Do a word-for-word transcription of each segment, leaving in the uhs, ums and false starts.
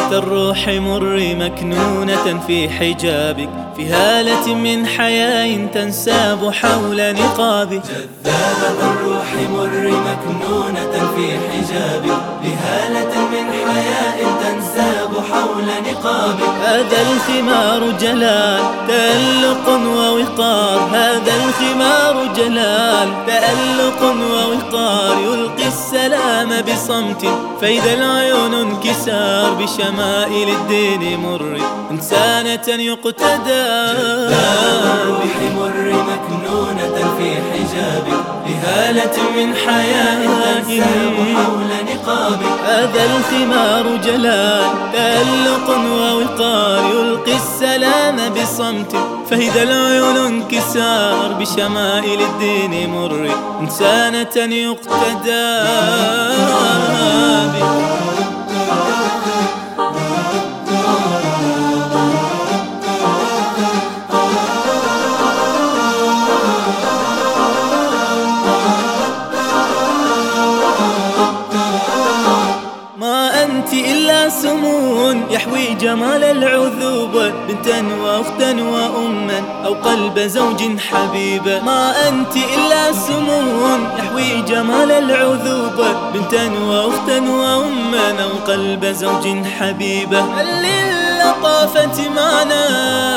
الروح مر مكنونة في حجابك، في هالة من حياء تنساب حول نقابك. جذابة الروح مر مكنونة في حجابك، بهالة من حياء تنساب حول نقابك. هذا الخمار جلال تألق ووقار، هذا الخمار جلال تألق ووقار، يلقي السلام بصمت فإذا العيون انكسار، بشمائل الدين مر إنسانة يقتدى. الروح مر مكنونة في حجابك، بهالة من حياء تنساب حول نقابك. هذا الخمار جلال تألق ووقار، يلقي السلام بصمت فإذا العيون انكسار، بشمائل الدين مر إنسانة يقتدى بك. إلا سمو يحوي جمال العذوبة، بنتا وأختا وأما أو قلب زوج حبيبة. ما أنت إلا سمو يحوي جمال العذوبة، بنتا وأختا وأما أو قلب زوج حبيبة. هل للطافة معنا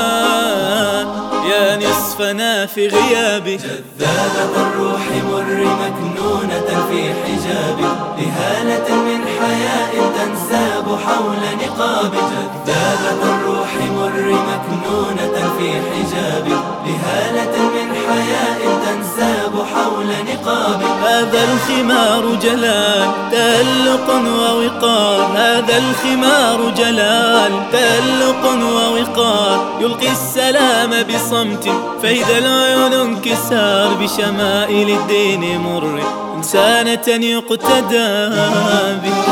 يا نصفنا في غيابك. جذابة الروح مر مكنونة في حجابك، بهالة من حياء تنساب حول نقابك. جذابة الروح مر مكنونة في حجابك، بهالة من حياء تنساب حول نقابك. هذا الخمار جلال تألق ووقار، هذا الخمار جلال تألق ووقار، يلقي السلام بصمت فإذا العيون انكسار، بشمائل الدين مر إنسانة يقتدى بك.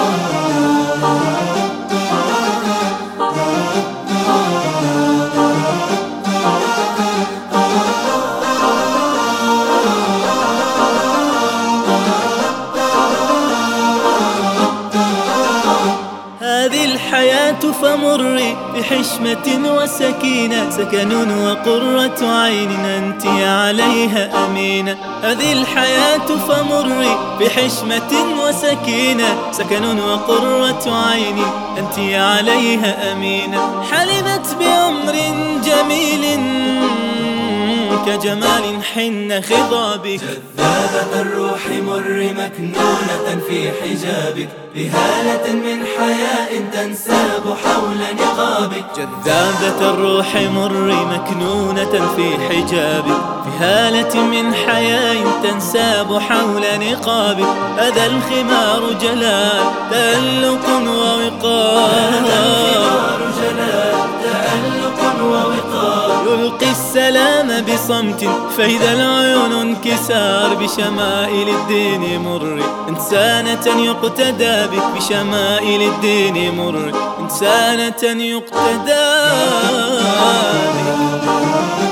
هذه الحياة فمري بحشمة وسكينة، سكن وقرة عين أنت عليها أمينة. هذه الحياة فمري بحشمة وسكينة، سكن وقرة عين أنت عليها أمينة. حلمت بأمر جميل كجمال حن خضابك. جذابة الروح مر مكنونة في حجابك، بهالة من حياء تنساب حول نقابك. جذابة الروح مر مكنونة في حجابك، بهالة من حياء تنساب حول نقابك. هذا الخمار جلال تألق ووقار، يلقي السلام بصمت فإذا العيون انكسار، بشمائل الدين مر إنسانة يقتدى بك، بشمائل الدين مر إنسانة يقتدى بك.